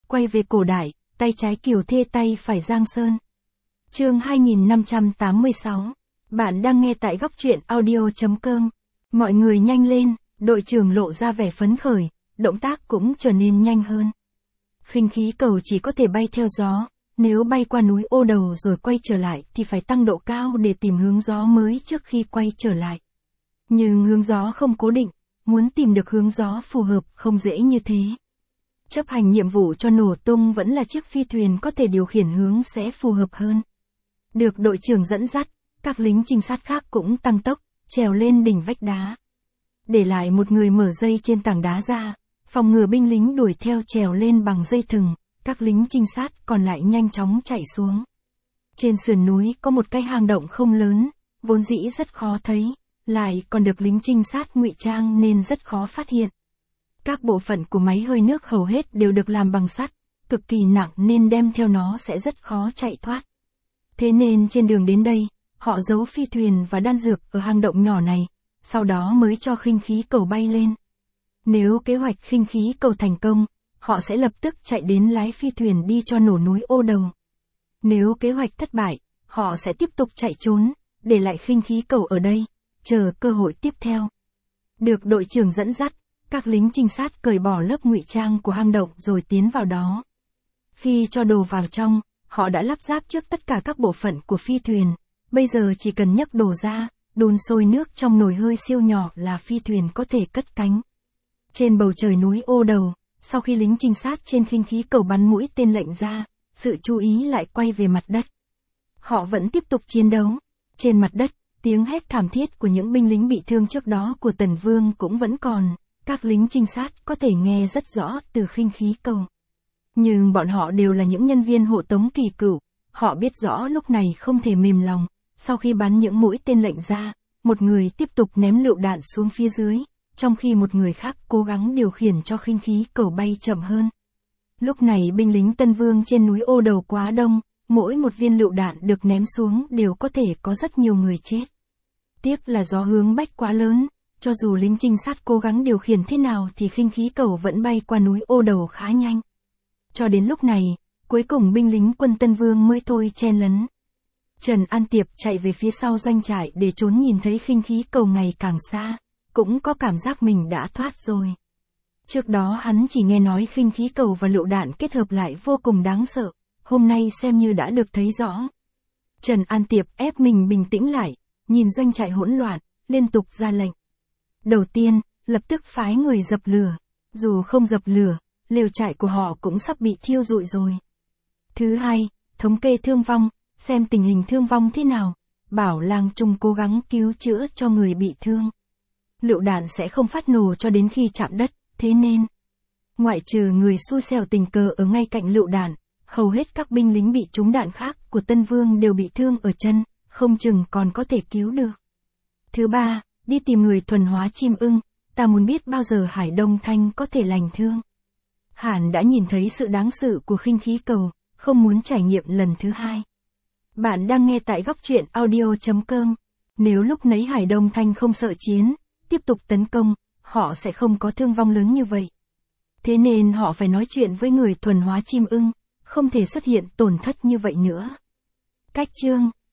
quay về cổ đại, tay trái Kiều Thê tay phải Giang Sơn. Chương 2586. Bạn đang nghe tại góc truyện audio.com. Mọi người nhanh lên, đội trưởng lộ ra vẻ phấn khởi, động tác cũng trở nên nhanh hơn. Khinh khí cầu chỉ có thể bay theo gió, nếu bay qua núi Ô Đầu rồi quay trở lại thì phải tăng độ cao để tìm hướng gió mới trước khi quay trở lại. Nhưng hướng gió không cố định, muốn tìm được hướng gió phù hợp không dễ như thế. Chấp hành nhiệm vụ cho nổ tung vẫn là chiếc phi thuyền có thể điều khiển hướng sẽ phù hợp hơn. Được đội trưởng dẫn dắt, các lính trinh sát khác cũng tăng tốc, trèo lên đỉnh vách đá. Để lại một người mở dây trên tảng đá ra, phòng ngừa binh lính đuổi theo trèo lên bằng dây thừng, các lính trinh sát còn lại nhanh chóng chạy xuống. Trên sườn núi có một cái hang động không lớn, vốn dĩ rất khó thấy, lại còn được lính trinh sát ngụy trang nên rất khó phát hiện. Các bộ phận của máy hơi nước hầu hết đều được làm bằng sắt, cực kỳ nặng nên đem theo nó sẽ rất khó chạy thoát. Thế nên trên đường đến đây, họ giấu phi thuyền và đan dược ở hang động nhỏ này, sau đó mới cho khinh khí cầu bay lên. Nếu kế hoạch khinh khí cầu thành công, họ sẽ lập tức chạy đến lái phi thuyền đi cho nổ núi Ô Đầu. Nếu kế hoạch thất bại, họ sẽ tiếp tục chạy trốn, để lại khinh khí cầu ở đây, chờ cơ hội tiếp theo. Được đội trưởng dẫn dắt, các lính trinh sát cởi bỏ lớp ngụy trang của hang động rồi tiến vào đó. Khi cho đồ vào trong, họ đã lắp ráp trước tất cả các bộ phận của phi thuyền, bây giờ chỉ cần nhấc đồ ra, đun sôi nước trong nồi hơi siêu nhỏ là phi thuyền có thể cất cánh. Trên bầu trời núi Ô Đầu, sau khi lính trinh sát trên khinh khí cầu bắn mũi tên lệnh ra, sự chú ý lại quay về mặt đất. Họ vẫn tiếp tục chiến đấu. Trên mặt đất, tiếng hét thảm thiết của những binh lính bị thương trước đó của Tần Vương cũng vẫn còn, các lính trinh sát có thể nghe rất rõ từ khinh khí cầu. Nhưng bọn họ đều là những nhân viên hộ tống kỳ cựu, họ biết rõ lúc này không thể mềm lòng, sau khi bắn những mũi tên lệnh ra, một người tiếp tục ném lựu đạn xuống phía dưới, trong khi một người khác cố gắng điều khiển cho khinh khí cầu bay chậm hơn. Lúc này binh lính Tân Vương trên núi Ô Đầu quá đông, mỗi một viên lựu đạn được ném xuống đều có thể có rất nhiều người chết. Tiếc là gió hướng Bắc quá lớn, cho dù lính trinh sát cố gắng điều khiển thế nào thì khinh khí cầu vẫn bay qua núi Ô Đầu khá nhanh. Cho đến lúc này, cuối cùng binh lính quân Tân Vương mới thôi chen lấn. Trần An Tiệp chạy về phía sau doanh trại để trốn nhìn thấy khinh khí cầu ngày càng xa, cũng có cảm giác mình đã thoát rồi. Trước đó hắn chỉ nghe nói khinh khí cầu và lựu đạn kết hợp lại vô cùng đáng sợ, hôm nay xem như đã được thấy rõ. Trần An Tiệp ép mình bình tĩnh lại, nhìn doanh trại hỗn loạn, liên tục ra lệnh. Đầu tiên, lập tức phái người dập lửa, dù không dập lửa, lều trại của họ cũng sắp bị thiêu rụi rồi. Thứ hai, thống kê thương vong, xem tình hình thương vong thế nào, bảo làng chung cố gắng cứu chữa cho người bị thương. Lựu đạn sẽ không phát nổ cho đến khi chạm đất, thế nên, ngoại trừ người xui xẻo tình cờ ở ngay cạnh lựu đạn, hầu hết các binh lính bị trúng đạn khác của Tân Vương đều bị thương ở chân, không chừng còn có thể cứu được. Thứ ba, đi tìm người thuần hóa chim ưng, ta muốn biết bao giờ Hải Đông Thanh có thể lành thương. Hàn đã nhìn thấy sự đáng sợ của khinh khí cầu, không muốn trải nghiệm lần thứ hai. Bạn đang nghe tại góc truyện audio.com. Nếu lúc nấy Hải Đông Thanh không sợ chiến, tiếp tục tấn công, họ sẽ không có thương vong lớn như vậy. Thế nên họ phải nói chuyện với người thuần hóa chim ưng, không thể xuất hiện tổn thất như vậy nữa. Cách chương